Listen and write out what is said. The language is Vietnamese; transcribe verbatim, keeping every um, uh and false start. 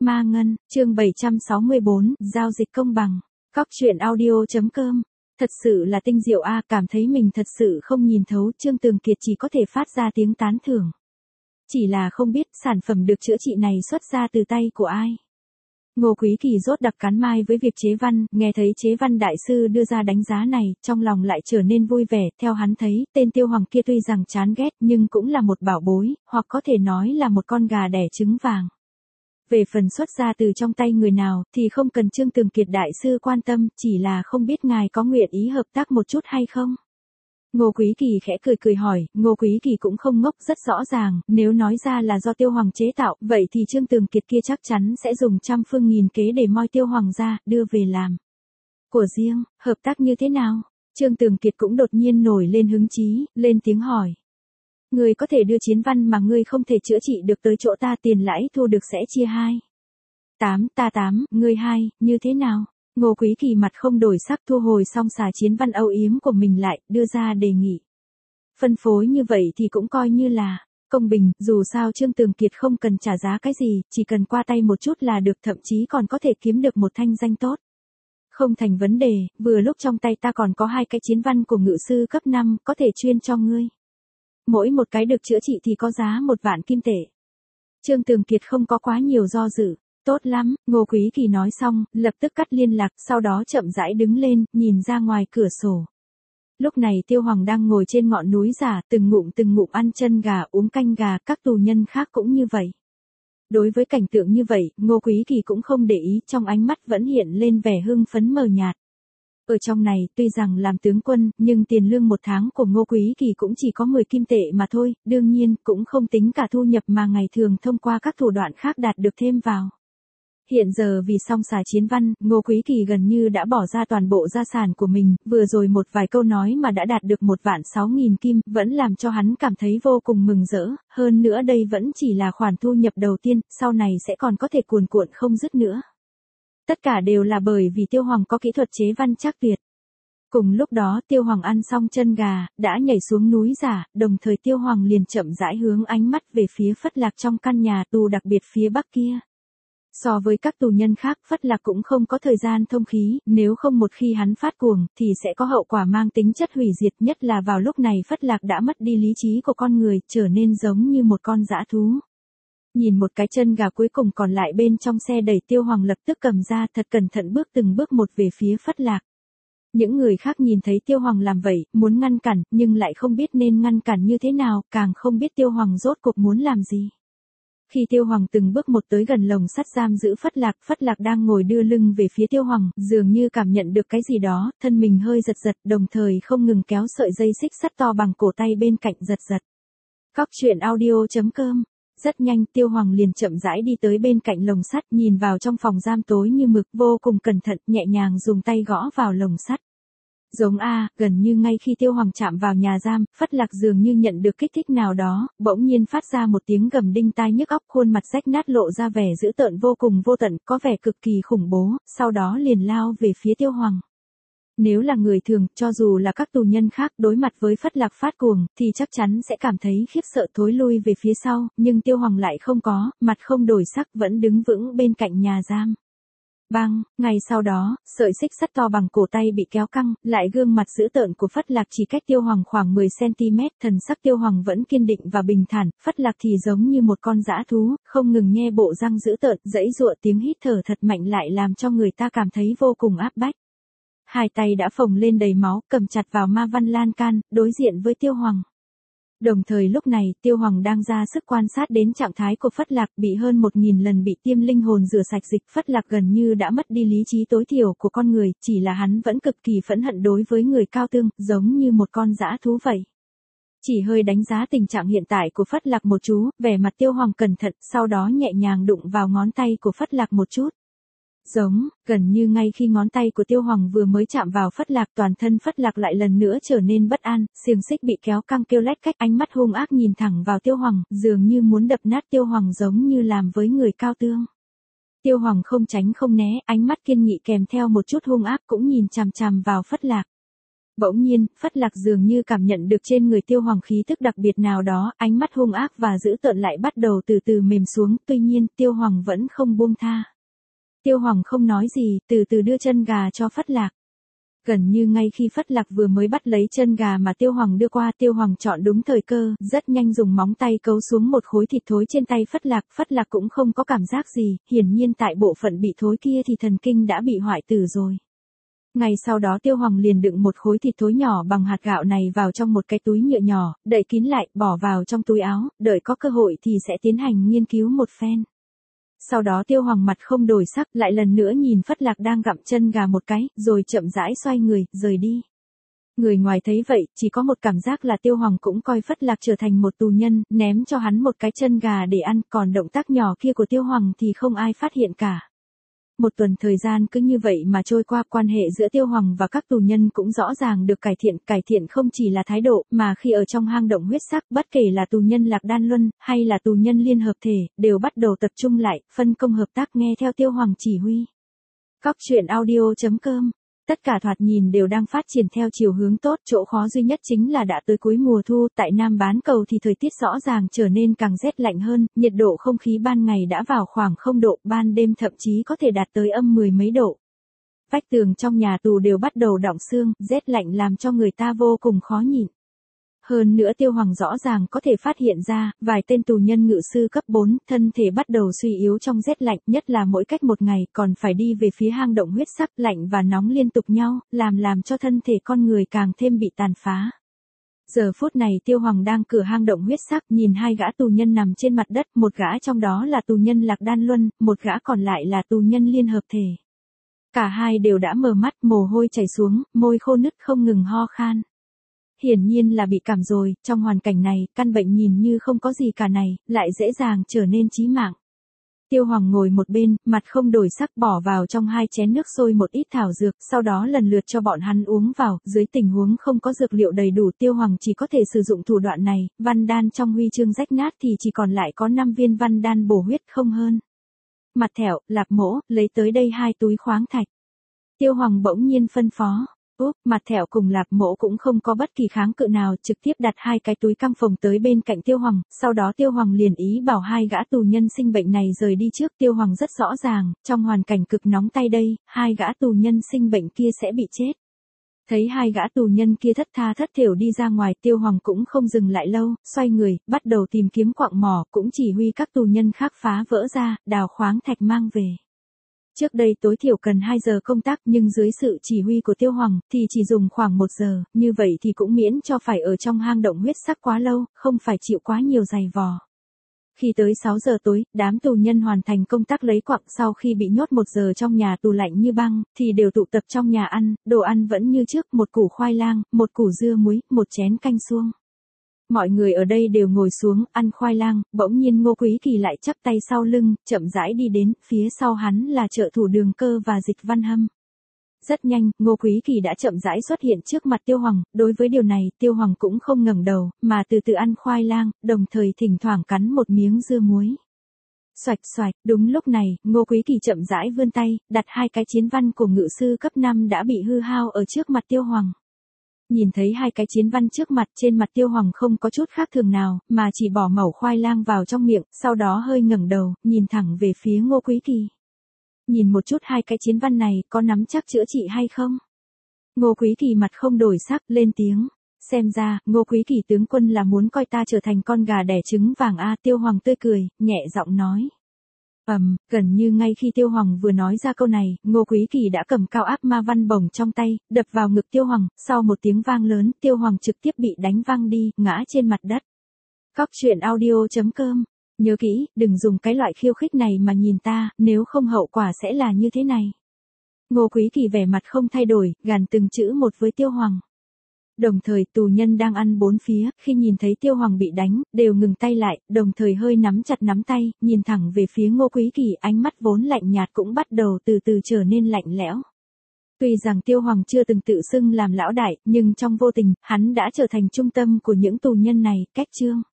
Ma Ngân, chương bảy trăm sáu mươi bốn, giao dịch công bằng. Cóc truyện audio chấm com. Thật sự là tinh diệu a, cảm thấy mình thật sự không nhìn thấu, Trương Tường Kiệt chỉ có thể phát ra tiếng tán thưởng. Chỉ là không biết sản phẩm được chữa trị này xuất ra từ tay của ai. Ngô Quý Kỳ rốt đặc cắn mai với việc chế văn, nghe thấy chế văn đại sư đưa ra đánh giá này, trong lòng lại trở nên vui vẻ, theo hắn thấy, tên Tiêu Hoàng kia tuy rằng chán ghét nhưng cũng là một bảo bối, hoặc có thể nói là một con gà đẻ trứng vàng. Về phần xuất ra từ trong tay người nào, thì không cần Trương Tường Kiệt đại sư quan tâm, chỉ là không biết ngài có nguyện ý hợp tác một chút hay không? Ngô Quý Kỳ khẽ cười cười hỏi, Ngô Quý Kỳ cũng không ngốc, rất rõ ràng, nếu nói ra là do Tiêu Hoàng chế tạo, vậy thì Trương Tường Kiệt kia chắc chắn sẽ dùng trăm phương nghìn kế để moi Tiêu Hoàng ra, đưa về làm của riêng. Hợp tác như thế nào? Trương Tường Kiệt cũng đột nhiên nổi lên hứng chí, lên tiếng hỏi. Ngươi có thể đưa chiến văn mà ngươi không thể chữa trị được tới chỗ ta, tiền lãi thu được sẽ chia hai. Tám, ta tám, ngươi hai, như thế nào? Ngô Quý Kỳ mặt không đổi sắc, thu hồi xong xà chiến văn âu yếm của mình lại, đưa ra đề nghị. Phân phối như vậy thì cũng coi như là công bình, dù sao Trương Tường Kiệt không cần trả giá cái gì, chỉ cần qua tay một chút là được, thậm chí còn có thể kiếm được một thanh danh tốt. Không thành vấn đề, vừa lúc trong tay ta còn có hai cái chiến văn của ngự sư cấp năm, có thể chuyên cho ngươi. Mỗi một cái được chữa trị thì có giá một vạn kim tệ. Trương Tường Kiệt không có quá nhiều do dự. Tốt lắm, Ngô Quý Kỳ nói xong, lập tức cắt liên lạc, sau đó chậm rãi đứng lên, nhìn ra ngoài cửa sổ. Lúc này Tiêu Hoàng đang ngồi trên ngọn núi giả, từng ngụm từng ngụm ăn chân gà, uống canh gà, các tù nhân khác cũng như vậy. Đối với cảnh tượng như vậy, Ngô Quý Kỳ cũng không để ý, trong ánh mắt vẫn hiện lên vẻ hưng phấn mờ nhạt. Ở trong này, tuy rằng làm tướng quân, nhưng tiền lương một tháng của Ngô Quý Kỳ cũng chỉ có mười kim tệ mà thôi, đương nhiên, cũng không tính cả thu nhập mà ngày thường thông qua các thủ đoạn khác đạt được thêm vào. Hiện giờ vì xong xà chiến văn, Ngô Quý Kỳ gần như đã bỏ ra toàn bộ gia sản của mình, vừa rồi một vài câu nói mà đã đạt được một vạn sáu nghìn kim, vẫn làm cho hắn cảm thấy vô cùng mừng rỡ, hơn nữa đây vẫn chỉ là khoản thu nhập đầu tiên, sau này sẽ còn có thể cuồn cuộn không dứt nữa. Tất cả đều là bởi vì Tiêu Hoàng có kỹ thuật chế văn chắc tuyệt. Cùng lúc đó Tiêu Hoàng ăn xong chân gà, đã nhảy xuống núi giả, đồng thời Tiêu Hoàng liền chậm rãi hướng ánh mắt về phía Phất Lạc trong căn nhà tù đặc biệt phía bắc kia. So với các tù nhân khác, Phất Lạc cũng không có thời gian thông khí, nếu không một khi hắn phát cuồng, thì sẽ có hậu quả mang tính chất hủy diệt, nhất là vào lúc này Phất Lạc đã mất đi lý trí của con người, trở nên giống như một con dã thú. Nhìn một cái chân gà cuối cùng còn lại bên trong xe đẩy, Tiêu Hoàng lập tức cầm ra, thật cẩn thận bước từng bước một về phía Phất Lạc. Những người khác nhìn thấy Tiêu Hoàng làm vậy, muốn ngăn cản, nhưng lại không biết nên ngăn cản như thế nào, càng không biết Tiêu Hoàng rốt cuộc muốn làm gì. Khi Tiêu Hoàng từng bước một tới gần lồng sắt giam giữ Phất Lạc, Phất Lạc đang ngồi đưa lưng về phía Tiêu Hoàng, dường như cảm nhận được cái gì đó, thân mình hơi giật giật, đồng thời không ngừng kéo sợi dây xích sắt to bằng cổ tay bên cạnh giật giật. Cóc truyện audio chấm com. Rất nhanh Tiêu Hoàng liền chậm rãi đi tới bên cạnh lồng sắt, nhìn vào trong phòng giam tối như mực, vô cùng cẩn thận, nhẹ nhàng dùng tay gõ vào lồng sắt. Giống a, gần như ngay khi Tiêu Hoàng chạm vào nhà giam, Phất Lạc dường như nhận được kích thích nào đó, bỗng nhiên phát ra một tiếng gầm đinh tai nhức óc, khuôn mặt rách nát lộ ra vẻ dữ tợn vô cùng vô tận, có vẻ cực kỳ khủng bố, sau đó liền lao về phía Tiêu Hoàng. Nếu là người thường, cho dù là các tù nhân khác đối mặt với Phất Lạc phát cuồng, thì chắc chắn sẽ cảm thấy khiếp sợ thối lui về phía sau, nhưng Tiêu Hoàng lại không có, mặt không đổi sắc vẫn đứng vững bên cạnh nhà giam. Bang, ngay sau đó, sợi xích sắt to bằng cổ tay bị kéo căng, lại gương mặt dữ tợn của Phất Lạc chỉ cách Tiêu Hoàng khoảng mười xăng ti mét, thần sắc Tiêu Hoàng vẫn kiên định và bình thản, Phất Lạc thì giống như một con dã thú, không ngừng nhe bộ răng dữ tợn, giãy giụa, tiếng hít thở thật mạnh lại làm cho người ta cảm thấy vô cùng áp bách. Hai tay đã phồng lên đầy máu, cầm chặt vào ma văn lan can, đối diện với Tiêu Hoàng. Đồng thời lúc này, Tiêu Hoàng đang ra sức quan sát đến trạng thái của Phất Lạc, bị hơn một nghìn lần bị tiêm linh hồn rửa sạch dịch, Phất Lạc gần như đã mất đi lý trí tối thiểu của con người, chỉ là hắn vẫn cực kỳ phẫn hận đối với người cao tương, giống như một con dã thú vậy. Chỉ hơi đánh giá tình trạng hiện tại của Phất Lạc một chú, vẻ mặt Tiêu Hoàng cẩn thận, sau đó nhẹ nhàng đụng vào ngón tay của Phất Lạc một chút. Giống, gần như ngay khi ngón tay của Tiêu Hoàng vừa mới chạm vào Phất Lạc, toàn thân Phất Lạc lại lần nữa trở nên bất an, xiềng xích bị kéo căng kêu lách cách, ánh mắt hung ác nhìn thẳng vào Tiêu Hoàng, dường như muốn đập nát Tiêu Hoàng giống như làm với người cao tương. Tiêu Hoàng không tránh không né, ánh mắt kiên nghị kèm theo một chút hung ác cũng nhìn chằm chằm vào Phất Lạc. Bỗng nhiên, Phất Lạc dường như cảm nhận được trên người Tiêu Hoàng khí tức đặc biệt nào đó, ánh mắt hung ác và dữ tợn lại bắt đầu từ từ mềm xuống, tuy nhiên, Tiêu Hoàng vẫn không buông tha. Tiêu Hoàng không nói gì, từ từ đưa chân gà cho Phất Lạc. Gần như ngay khi Phất Lạc vừa mới bắt lấy chân gà mà Tiêu Hoàng đưa qua, Tiêu Hoàng chọn đúng thời cơ, rất nhanh dùng móng tay cấu xuống một khối thịt thối trên tay Phất Lạc. Phất Lạc cũng không có cảm giác gì, hiển nhiên tại bộ phận bị thối kia thì thần kinh đã bị hoại tử rồi. Ngay sau đó Tiêu Hoàng liền đựng một khối thịt thối nhỏ bằng hạt gạo này vào trong một cái túi nhựa nhỏ, đậy kín lại, bỏ vào trong túi áo, đợi có cơ hội thì sẽ tiến hành nghiên cứu một phen. Sau đó Tiêu Hoàng mặt không đổi sắc, lại lần nữa nhìn Phất Lạc đang gặm chân gà một cái, rồi chậm rãi xoay người, rời đi. Người ngoài thấy vậy, chỉ có một cảm giác là Tiêu Hoàng cũng coi Phất Lạc trở thành một tù nhân, ném cho hắn một cái chân gà để ăn, còn động tác nhỏ kia của Tiêu Hoàng thì không ai phát hiện cả. Một tuần thời gian cứ như vậy mà trôi qua, quan hệ giữa Tiêu Hoàng và các tù nhân cũng rõ ràng được cải thiện, cải thiện không chỉ là thái độ, mà khi ở trong hang động huyết sắc, bất kể là tù nhân Lạc Đan Luân, hay là tù nhân liên hợp thể, đều bắt đầu tập trung lại, phân công hợp tác nghe theo Tiêu Hoàng chỉ huy. Cóc truyện audio chấm com. Tất cả thoạt nhìn đều đang phát triển theo chiều hướng tốt, chỗ khó duy nhất chính là đã tới cuối mùa thu, tại Nam Bán Cầu thì thời tiết rõ ràng trở nên càng rét lạnh hơn, nhiệt độ không khí ban ngày đã vào khoảng không độ, ban đêm thậm chí có thể đạt tới âm mười mấy độ. Vách tường trong nhà tù đều bắt đầu đọng xương, rét lạnh làm cho người ta vô cùng khó nhịn. Hơn nữa Tiêu Hoàng rõ ràng có thể phát hiện ra, vài tên tù nhân ngự sư cấp bốn, thân thể bắt đầu suy yếu trong rét lạnh, nhất là mỗi cách một ngày còn phải đi về phía hang động huyết sắc, lạnh và nóng liên tục nhau, làm làm cho thân thể con người càng thêm bị tàn phá. Giờ phút này Tiêu Hoàng đang cửa hang động huyết sắc, nhìn hai gã tù nhân nằm trên mặt đất, một gã trong đó là tù nhân Lạc Đan Luân, một gã còn lại là tù nhân liên hợp thể. Cả hai đều đã mờ mắt, mồ hôi chảy xuống, môi khô nứt không ngừng ho khan. Hiển nhiên là bị cảm rồi, trong hoàn cảnh này, căn bệnh nhìn như không có gì cả này, lại dễ dàng trở nên chí mạng. Tiêu Hoàng ngồi một bên, mặt không đổi sắc, bỏ vào trong hai chén nước sôi một ít thảo dược, sau đó lần lượt cho bọn hắn uống vào, dưới tình huống không có dược liệu đầy đủ Tiêu Hoàng chỉ có thể sử dụng thủ đoạn này, văn đan trong huy chương rách nát thì chỉ còn lại có năm viên văn đan bổ huyết không hơn. Mặt Thẹo, Lạp Mỗ, lấy tới đây hai túi khoáng thạch. Tiêu Hoàng bỗng nhiên phân phó. Úp, Mặt Thẹo cùng Lạp Mỗ cũng không có bất kỳ kháng cự nào, trực tiếp đặt hai cái túi căng phồng tới bên cạnh Tiêu Hoàng, sau đó Tiêu Hoàng liền ý bảo hai gã tù nhân sinh bệnh này rời đi trước. Tiêu Hoàng rất rõ ràng, trong hoàn cảnh cực nóng tay đây, hai gã tù nhân sinh bệnh kia sẽ bị chết. Thấy hai gã tù nhân kia thất tha thất thểu đi ra ngoài, Tiêu Hoàng cũng không dừng lại lâu, xoay người, bắt đầu tìm kiếm quặng mỏ, cũng chỉ huy các tù nhân khác phá vỡ ra, đào khoáng thạch mang về. Trước đây tối thiểu cần hai giờ công tác, nhưng dưới sự chỉ huy của Tiêu Hoàng thì chỉ dùng khoảng một giờ, như vậy thì cũng miễn cho phải ở trong hang động huyết sắc quá lâu, không phải chịu quá nhiều giày vò. Khi tới sáu giờ tối, đám tù nhân hoàn thành công tác lấy quặng sau khi bị nhốt một giờ trong nhà tù lạnh như băng, thì đều tụ tập trong nhà ăn, đồ ăn vẫn như trước, một củ khoai lang, một củ dưa muối, một chén canh suông. Mọi người ở đây đều ngồi xuống, ăn khoai lang, bỗng nhiên Ngô Quý Kỳ lại chắp tay sau lưng, chậm rãi đi đến, phía sau hắn là trợ thủ Đường Cơ và Dịch Văn Hâm. Rất nhanh, Ngô Quý Kỳ đã chậm rãi xuất hiện trước mặt Tiêu Hoàng, đối với điều này, Tiêu Hoàng cũng không ngẩng đầu, mà từ từ ăn khoai lang, đồng thời thỉnh thoảng cắn một miếng dưa muối. Xoạch xoạch, đúng lúc này, Ngô Quý Kỳ chậm rãi vươn tay, đặt hai cái chiến văn của ngự sư cấp năm đã bị hư hao ở trước mặt Tiêu Hoàng. Nhìn thấy hai cái chiến văn trước mặt, trên mặt Tiêu Hoàng không có chút khác thường nào, mà chỉ bỏ mẩu khoai lang vào trong miệng, sau đó hơi ngẩng đầu, nhìn thẳng về phía Ngô Quý Kỳ. Nhìn một chút hai cái chiến văn này, có nắm chắc chữa trị hay không? Ngô Quý Kỳ mặt không đổi sắc, lên tiếng. Xem ra, Ngô Quý Kỳ tướng quân là muốn coi ta trở thành con gà đẻ trứng vàng a. Tiêu Hoàng tươi cười, nhẹ giọng nói. Ầm, um, gần như ngay khi Tiêu Hoàng vừa nói ra câu này, Ngô Quý Kỳ đã cầm cao áp ma văn bổng trong tay, đập vào ngực Tiêu Hoàng, sau một tiếng vang lớn, Tiêu Hoàng trực tiếp bị đánh văng đi, ngã trên mặt đất. Cóc truyện audio chấm com. Nhớ kỹ, đừng dùng cái loại khiêu khích này mà nhìn ta, nếu không hậu quả sẽ là như thế này. Ngô Quý Kỳ vẻ mặt không thay đổi, gàn từng chữ một với Tiêu Hoàng. Đồng thời tù nhân đang ăn bốn phía, khi nhìn thấy Tiêu Hoàng bị đánh, đều ngừng tay lại, đồng thời hơi nắm chặt nắm tay, nhìn thẳng về phía Ngô Quý Kỳ, ánh mắt vốn lạnh nhạt cũng bắt đầu từ từ trở nên lạnh lẽo. Tuy rằng Tiêu Hoàng chưa từng tự xưng làm lão đại, nhưng trong vô tình, hắn đã trở thành trung tâm của những tù nhân này. Cách chương